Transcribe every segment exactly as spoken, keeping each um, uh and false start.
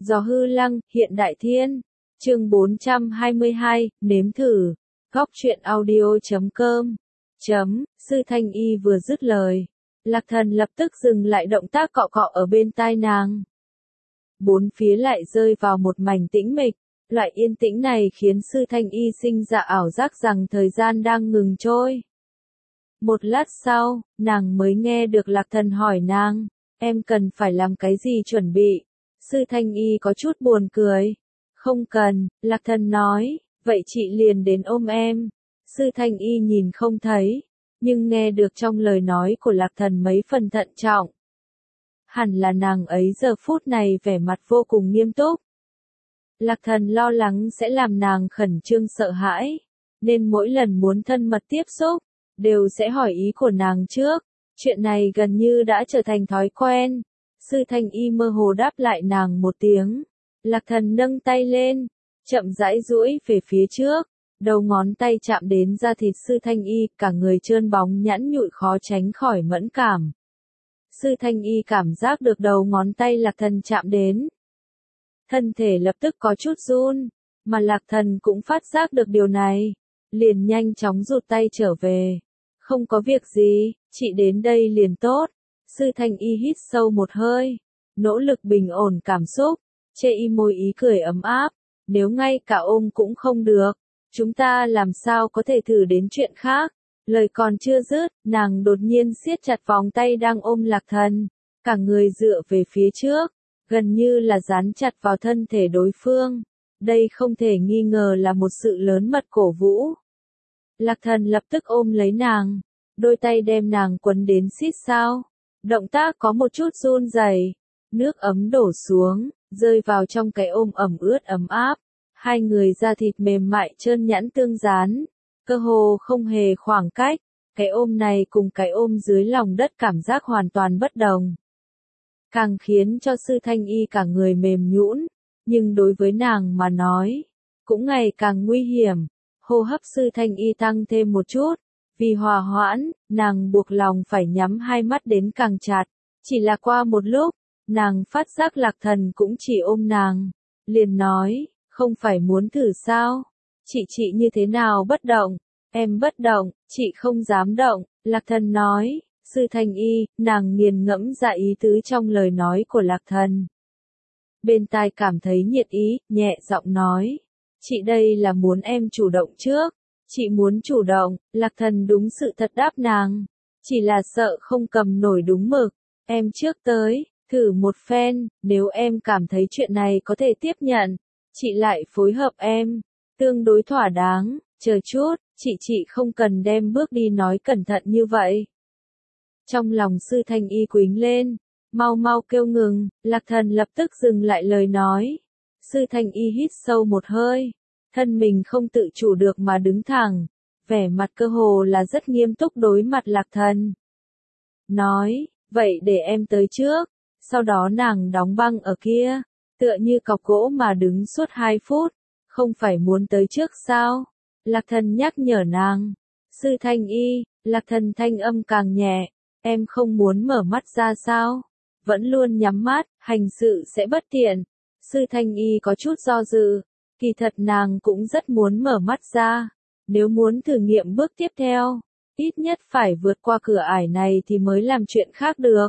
Gió hư lăng, hiện đại thiên. Chương bốn trăm hai mươi hai, nếm thử. Góc truyện audio chấm com. Chấm, Sư Thanh Y vừa dứt lời. Lạc Thần lập tức dừng lại động tác cọ cọ ở bên tai nàng. Bốn phía lại rơi vào một mảnh tĩnh mịch. Loại yên tĩnh này khiến Sư Thanh Y sinh ra ảo giác rằng thời gian đang ngừng trôi. Một lát sau, nàng mới nghe được Lạc Thần hỏi nàng, em cần phải làm cái gì chuẩn bị? Sư Thanh Y có chút buồn cười. Không cần, Lạc Thần nói, vậy chị liền đến ôm em. Sư Thanh Y nhìn không thấy, nhưng nghe được trong lời nói của Lạc Thần mấy phần thận trọng. Hẳn là nàng ấy giờ phút này vẻ mặt vô cùng nghiêm túc. Lạc Thần lo lắng sẽ làm nàng khẩn trương sợ hãi, nên mỗi lần muốn thân mật tiếp xúc, đều sẽ hỏi ý của nàng trước. Chuyện này gần như đã trở thành thói quen. Sư Thanh Y mơ hồ đáp lại nàng một tiếng. Lạc Thần nâng tay lên, chậm rãi duỗi về phía trước, đầu ngón tay chạm đến da thịt Sư Thanh Y, cả người trơn bóng nhẵn nhụi khó tránh khỏi mẫn cảm. Sư Thanh Y cảm giác được đầu ngón tay Lạc Thần chạm đến. Thân thể lập tức có chút run, mà Lạc Thần cũng phát giác được điều này, liền nhanh chóng rụt tay trở về. Không có việc gì, chị đến đây liền tốt. Sư Thanh Y hít sâu một hơi, nỗ lực bình ổn cảm xúc, chê y môi ý cười ấm áp. Nếu ngay cả ôm cũng không được, chúng ta làm sao có thể thử đến chuyện khác. Lời còn chưa dứt, nàng đột nhiên siết chặt vòng tay đang ôm Lạc Thần, cả người dựa về phía trước, gần như là dán chặt vào thân thể đối phương. Đây không thể nghi ngờ là một sự lớn mật cổ vũ. Lạc Thần lập tức ôm lấy nàng, đôi tay đem nàng quấn đến xít sao. Động tác có một chút run rẩy, nước ấm đổ xuống, rơi vào trong cái ôm ẩm ướt ấm áp. Hai người da thịt mềm mại trơn nhẵn tương dán, cơ hồ không hề khoảng cách. Cái ôm này cùng cái ôm dưới lòng đất cảm giác hoàn toàn bất đồng, càng khiến cho Sư Thanh Y cả người mềm nhũn, nhưng đối với nàng mà nói, cũng ngày càng nguy hiểm. Hô hấp Sư Thanh Y tăng thêm một chút, vì hòa hoãn, nàng buộc lòng phải nhắm hai mắt đến càng chặt. Chỉ là qua một lúc, nàng phát giác Lạc Thần cũng chỉ ôm nàng, liền nói, không phải muốn thử sao? Chị chị như thế nào bất động? Em bất động, chị không dám động. Lạc Thần nói. Sư Thanh Y, nàng nghiền ngẫm ra ý tứ trong lời nói của Lạc Thần. Bên tai cảm thấy nhiệt ý, nhẹ giọng nói. Chị đây là muốn em chủ động trước. Chị muốn chủ động. Lạc Thần đúng sự thật đáp nàng. Chỉ là sợ không cầm nổi đúng mực. Em trước tới, thử một phen, nếu em cảm thấy chuyện này có thể tiếp nhận, chị lại phối hợp em. Tương đối thỏa đáng, chờ chút, chị chị không cần đem bước đi nói cẩn thận như vậy. Trong lòng Sư Thanh Y quính lên, mau mau kêu ngừng. Lạc Thần lập tức dừng lại lời nói. Sư Thanh Y hít sâu một hơi, thân mình không tự chủ được mà đứng thẳng, vẻ mặt cơ hồ là rất nghiêm túc đối mặt Lạc Thần. Nói, vậy để em tới trước. Sau đó nàng đóng băng ở kia, tựa như cọc gỗ mà đứng suốt hai phút, không phải muốn tới trước sao? Lạc Thần nhắc nhở nàng. Sư Thanh Y, Lạc Thần thanh âm càng nhẹ, em không muốn mở mắt ra sao? Vẫn luôn nhắm mắt, hành sự sẽ bất tiện. Sư Thanh Y có chút do dự, kỳ thật nàng cũng rất muốn mở mắt ra. Nếu muốn thử nghiệm bước tiếp theo, ít nhất phải vượt qua cửa ải này thì mới làm chuyện khác được.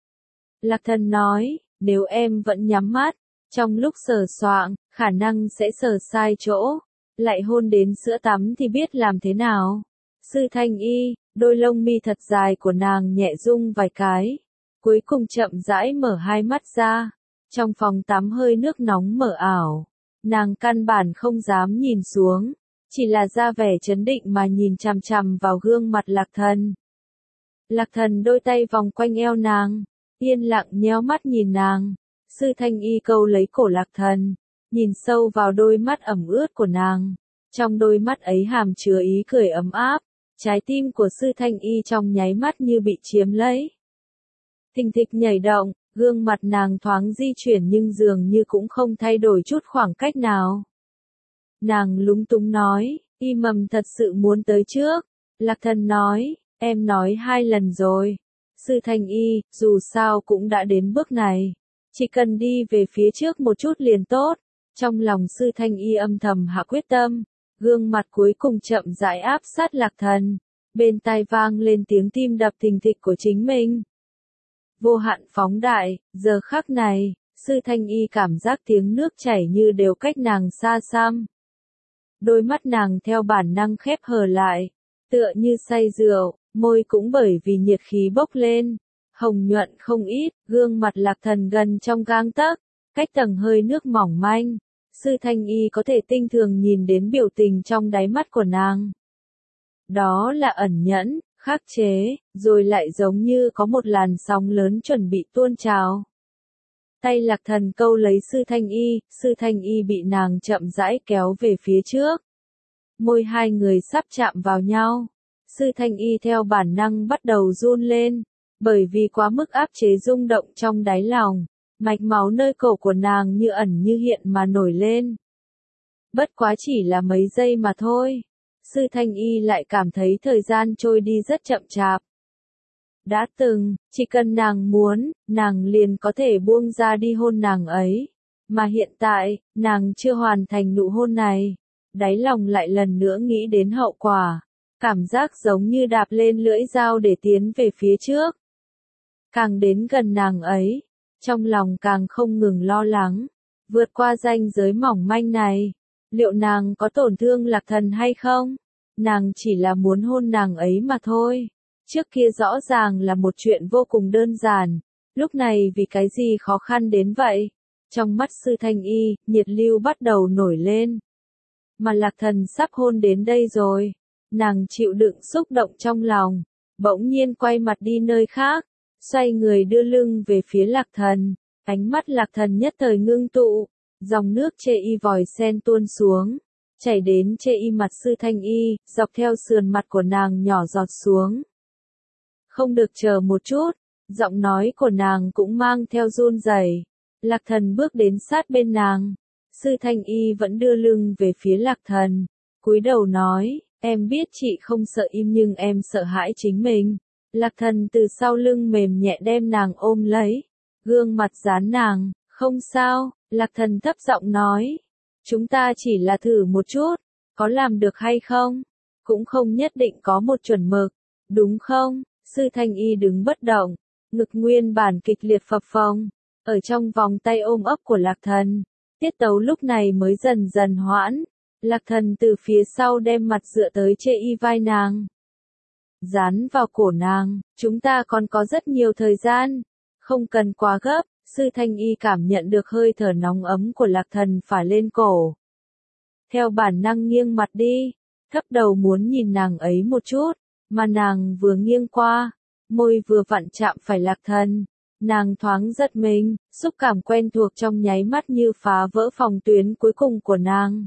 Lạc Thần nói, nếu em vẫn nhắm mắt, trong lúc sờ soạng, khả năng sẽ sờ sai chỗ, lại hôn đến sữa tắm thì biết làm thế nào. Sư Thanh Y, đôi lông mi thật dài của nàng nhẹ rung vài cái, cuối cùng chậm rãi mở hai mắt ra. Trong phòng tắm hơi nước nóng mờ ảo, nàng căn bản không dám nhìn xuống, chỉ là ra vẻ trấn định mà nhìn chằm chằm vào gương mặt Lạc Thần. Lạc Thần đôi tay vòng quanh eo nàng, yên lặng nhéo mắt nhìn nàng. Sư Thanh Y câu lấy cổ Lạc Thần, nhìn sâu vào đôi mắt ẩm ướt của nàng. Trong đôi mắt ấy hàm chứa ý cười ấm áp, trái tim của Sư Thanh Y trong nháy mắt như bị chiếm lấy. Thình thịch nhảy động, gương mặt nàng thoáng di chuyển nhưng dường như cũng không thay đổi chút khoảng cách nào. Nàng lúng túng nói, Y Mầm thật sự muốn tới trước. Lạc Thần nói, em nói hai lần rồi. Sư Thanh Y, dù sao cũng đã đến bước này, Chỉ cần đi về phía trước một chút liền tốt. Trong lòng Sư Thanh Y âm thầm hạ quyết tâm, gương mặt cuối cùng chậm rãi áp sát Lạc Thần, bên tai vang lên tiếng tim đập thình thịch của chính mình. Vô hạn phóng đại, giờ khắc này, Sư Thanh Y cảm giác tiếng nước chảy như đều cách nàng xa xăm. Đôi mắt nàng theo bản năng khép hờ lại, tựa như say rượu, môi cũng bởi vì nhiệt khí bốc lên, hồng nhuận không ít, gương mặt Lạc Thần gần trong gang tấc, cách tầng hơi nước mỏng manh. Sư Thanh Y có thể tinh thường nhìn đến biểu tình trong đáy mắt của nàng. Đó là ẩn nhẫn, khắc chế, rồi lại giống như có một làn sóng lớn chuẩn bị tuôn trào. Tay Lạc Thần câu lấy Sư Thanh Y, Sư Thanh Y bị nàng chậm rãi kéo về phía trước. Môi hai người sắp chạm vào nhau. Sư Thanh Y theo bản năng bắt đầu run lên, bởi vì quá mức áp chế rung động trong đáy lòng. Mạch máu nơi cổ của nàng như ẩn như hiện mà nổi lên. Bất quá chỉ là mấy giây mà thôi. Sư Thanh Y lại cảm thấy thời gian trôi đi rất chậm chạp. Đã từng, chỉ cần nàng muốn, nàng liền có thể buông ra đi hôn nàng ấy. Mà hiện tại, nàng chưa hoàn thành nụ hôn này. Đáy lòng lại lần nữa nghĩ đến hậu quả. Cảm giác giống như đạp lên lưỡi dao để tiến về phía trước. Càng đến gần nàng ấy, trong lòng càng không ngừng lo lắng. Vượt qua ranh giới mỏng manh này, liệu nàng có tổn thương Lạc Thần hay không? Nàng chỉ là muốn hôn nàng ấy mà thôi. Trước kia rõ ràng là một chuyện vô cùng đơn giản, lúc này vì cái gì khó khăn đến vậy? Trong mắt Sư Thanh Y, nhiệt lưu bắt đầu nổi lên. Mà Lạc Thần sắp hôn đến đây rồi. Nàng chịu đựng xúc động trong lòng, bỗng nhiên quay mặt đi nơi khác, xoay người đưa lưng về phía Lạc Thần. Ánh mắt Lạc Thần nhất thời ngưng tụ, dòng nước chê y vòi sen tuôn xuống, chảy đến chê y mặt Sư Thanh Y, dọc theo sườn mặt của nàng nhỏ giọt xuống. Không được, chờ một chút, giọng nói của nàng cũng mang theo run rẩy. Lạc Thần bước đến sát bên nàng, Sư Thanh Y vẫn đưa lưng về phía Lạc Thần, cúi đầu nói, em biết chị không sợ im nhưng em sợ hãi chính mình. Lạc Thần từ sau lưng mềm nhẹ đem nàng ôm lấy, gương mặt dán nàng, không sao, Lạc Thần thấp giọng nói, chúng ta chỉ là thử một chút, có làm được hay không, cũng không nhất định có một chuẩn mực, đúng không? Sư Thanh Y đứng bất động, ngực nguyên bản kịch liệt phập phồng, ở trong vòng tay ôm ấp của Lạc Thần, tiết tấu lúc này mới dần dần hoãn. Lạc Thần từ phía sau đem mặt dựa tới chê y vai nàng, dán vào cổ nàng, chúng ta còn có rất nhiều thời gian, không cần quá gấp. Sư Thanh Y cảm nhận được hơi thở nóng ấm của Lạc Thần phả lên cổ. Theo bản năng nghiêng mặt đi, thấp đầu muốn nhìn nàng ấy một chút, mà nàng vừa nghiêng qua, môi vừa vặn chạm phải Lạc Thần. Nàng thoáng giật mình, xúc cảm quen thuộc trong nháy mắt như phá vỡ phòng tuyến cuối cùng của nàng.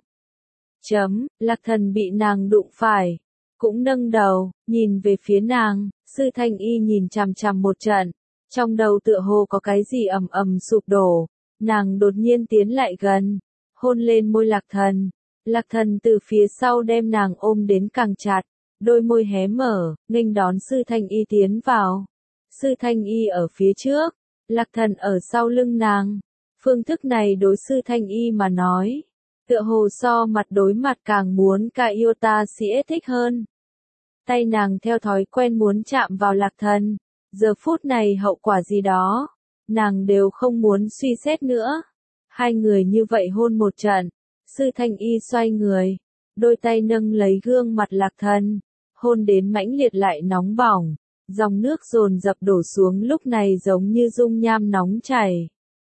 Chấm, Lạc Thần bị nàng đụng phải, cũng nâng đầu, nhìn về phía nàng. Sư Thanh Y nhìn chằm chằm một trận, trong đầu tựa hồ có cái gì ầm ầm sụp đổ, nàng đột nhiên tiến lại gần, hôn lên môi Lạc Thần. Lạc Thần từ phía sau đem nàng ôm đến càng chặt, đôi môi hé mở, nghênh đón Sư Thanh Y tiến vào. Sư Thanh Y ở phía trước, Lạc Thần ở sau lưng nàng. Phương thức này đối Sư Thanh Y mà nói, tựa hồ so mặt đối mặt càng muốn ca yêu ta sẽ thích hơn. Tay nàng theo thói quen muốn chạm vào Lạc Thần, giờ phút này hậu quả gì đó, nàng đều không muốn suy xét nữa. Hai người như vậy hôn một trận, Sư Thanh Y xoay người, đôi tay nâng lấy gương mặt Lạc Thần, hôn đến mãnh liệt lại nóng bỏng, dòng nước dồn dập đổ xuống lúc này giống như dung nham nóng chảy.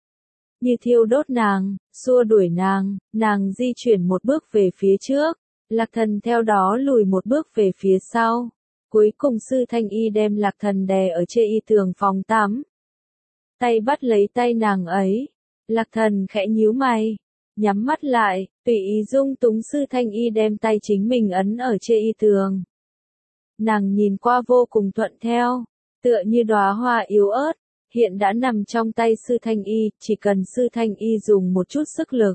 Như thiêu đốt nàng, xua đuổi nàng, nàng di chuyển một bước về phía trước, Lạc Thần theo đó lùi một bước về phía sau. Cuối cùng Sư Thanh Y đem Lạc Thần đè ở trên y tường phòng tắm. Tay bắt lấy tay nàng ấy, Lạc Thần khẽ nhíu mày, nhắm mắt lại, tùy ý dung túng Sư Thanh Y đem tay chính mình ấn ở trên y tường. Nàng nhìn qua vô cùng thuận theo, tựa như đóa hoa yếu ớt, hiện đã nằm trong tay Sư Thanh Y, chỉ cần Sư Thanh Y dùng một chút sức lực,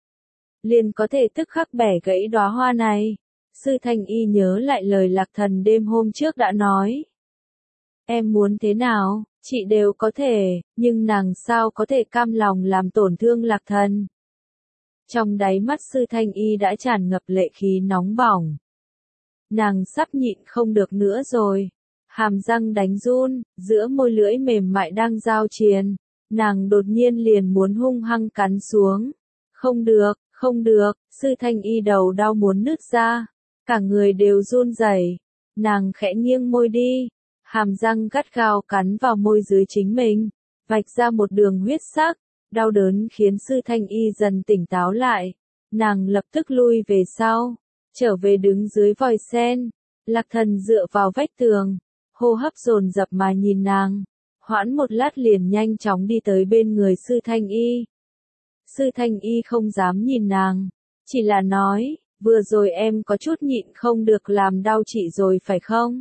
liền có thể tức khắc bẻ gãy đóa hoa này. Sư Thanh Y nhớ lại lời Lạc Thần đêm hôm trước đã nói. Em muốn thế nào, chị đều có thể, nhưng nàng sao có thể cam lòng làm tổn thương Lạc Thần. Trong đáy mắt Sư Thanh Y đã tràn ngập lệ khí nóng bỏng. Nàng sắp nhịn không được nữa rồi. Hàm răng đánh run, giữa môi lưỡi mềm mại đang giao triền. Nàng đột nhiên liền muốn hung hăng cắn xuống. Không được, không được, Sư Thanh Y đầu đau muốn nứt ra. Cả người đều run rẩy. Nàng khẽ nghiêng môi đi. Hàm răng gắt gao cắn vào môi dưới chính mình. Vạch ra một đường huyết sắc. Đau đớn khiến Sư Thanh Y dần tỉnh táo lại. Nàng lập tức lui về sau. Trở về đứng dưới vòi sen. Lạc Thần dựa vào vách tường. Hô hấp dồn dập mà nhìn nàng. Hoãn một lát liền nhanh chóng đi tới bên người Sư Thanh Y. Sư Thanh Y không dám nhìn nàng. Chỉ là nói, vừa rồi em có chút nhịn không được làm đau chị rồi phải không?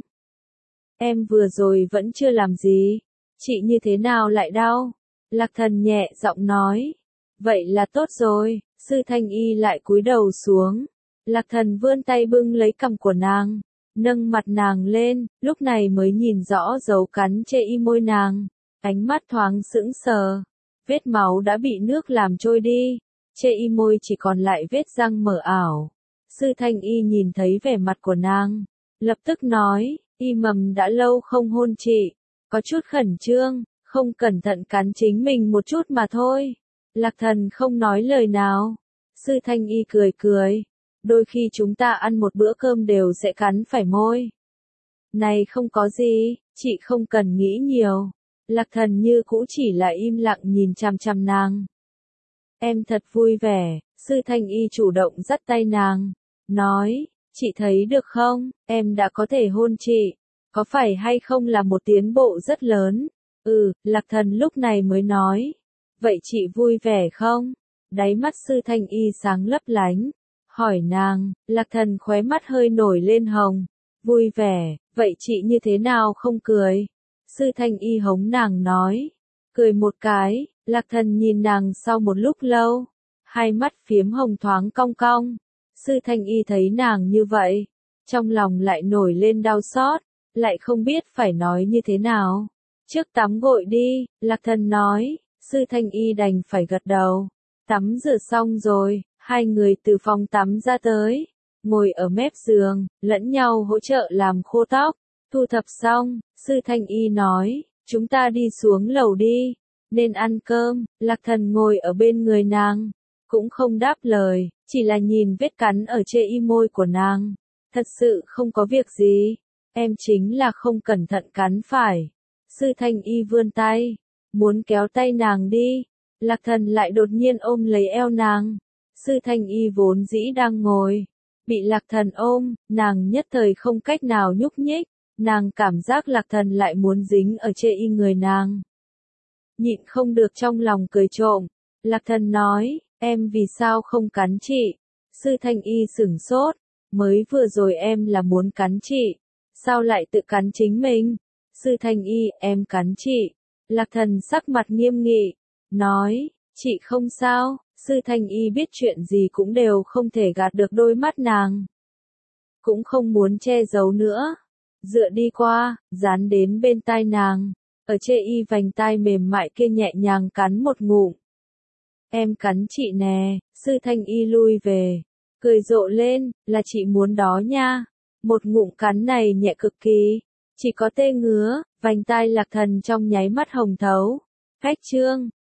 Em vừa rồi vẫn chưa làm gì. Chị như thế nào lại đau? Lạc Thần nhẹ giọng nói. Vậy là tốt rồi. Sư Thanh Y lại cúi đầu xuống. Lạc Thần vươn tay bưng lấy cằm của nàng. Nâng mặt nàng lên, lúc này mới nhìn rõ dấu cắn chê y môi nàng. Ánh mắt thoáng sững sờ. Vết máu đã bị nước làm trôi đi. Chê y môi chỉ còn lại vết răng mờ ảo. Sư Thanh Y nhìn thấy vẻ mặt của nàng. Lập tức nói, Y Mầm đã lâu không hôn chị. Có chút khẩn trương, không cẩn thận cắn chính mình một chút mà thôi. Lạc Thần không nói lời nào. Sư Thanh Y cười cười. Đôi khi chúng ta ăn một bữa cơm đều sẽ cắn phải môi. Này không có gì, chị không cần nghĩ nhiều. Lạc Thần như cũ chỉ là im lặng nhìn chằm chằm nàng. Em thật vui vẻ, Sư Thanh Y chủ động dắt tay nàng. Nói, chị thấy được không, em đã có thể hôn chị. Có phải hay không là một tiến bộ rất lớn? Ừ, Lạc Thần lúc này mới nói. Vậy chị vui vẻ không? Đáy mắt Sư Thanh Y sáng lấp lánh. Hỏi nàng, Lạc Thần khóe mắt hơi nổi lên hồng. Vui vẻ, vậy chị như thế nào không cười? Sư Thanh Y hống nàng nói. Cười một cái, Lạc Thần nhìn nàng sau một lúc lâu. Hai mắt phiếm hồng thoáng cong cong. Sư Thanh Y thấy nàng như vậy. Trong lòng lại nổi lên đau xót. Lại không biết phải nói như thế nào. Trước tắm gội đi, Lạc Thần nói. Sư Thanh Y đành phải gật đầu. Tắm rửa xong rồi. Hai người từ phòng tắm ra tới, ngồi ở mép giường, lẫn nhau hỗ trợ làm khô tóc. Thu thập xong, Sư Thanh Y nói, chúng ta đi xuống lầu đi, nên ăn cơm. Lạc Thần ngồi ở bên người nàng, cũng không đáp lời, chỉ là nhìn vết cắn ở chê y môi của nàng. Thật sự không có việc gì, em chính là không cẩn thận cắn phải. Sư Thanh Y vươn tay, muốn kéo tay nàng đi. Lạc Thần lại đột nhiên ôm lấy eo nàng. Sư Thanh Y vốn dĩ đang ngồi, bị Lạc Thần ôm, nàng nhất thời không cách nào nhúc nhích, nàng cảm giác Lạc Thần lại muốn dính ở chê y người nàng. Nhịn không được trong lòng cười trộm, Lạc Thần nói, em vì sao không cắn chị? Sư Thanh Y sửng sốt, mới vừa rồi em là muốn cắn chị, sao lại tự cắn chính mình? Sư Thanh Y, em cắn chị. Lạc Thần sắc mặt nghiêm nghị, nói, chị không sao. Sư Thanh Y biết chuyện gì cũng đều không thể gạt được đôi mắt nàng. Cũng không muốn che giấu nữa. Dựa đi qua, dán đến bên tai nàng. Ở chê y vành tai mềm mại kia nhẹ nhàng cắn một ngụm. Em cắn chị nè, Sư Thanh Y lui về. Cười rộ lên, là chị muốn đó nha. Một ngụm cắn này nhẹ cực kỳ. Chỉ có tê ngứa, vành tai Lạc Thần trong nháy mắt hồng thấu. Cách chương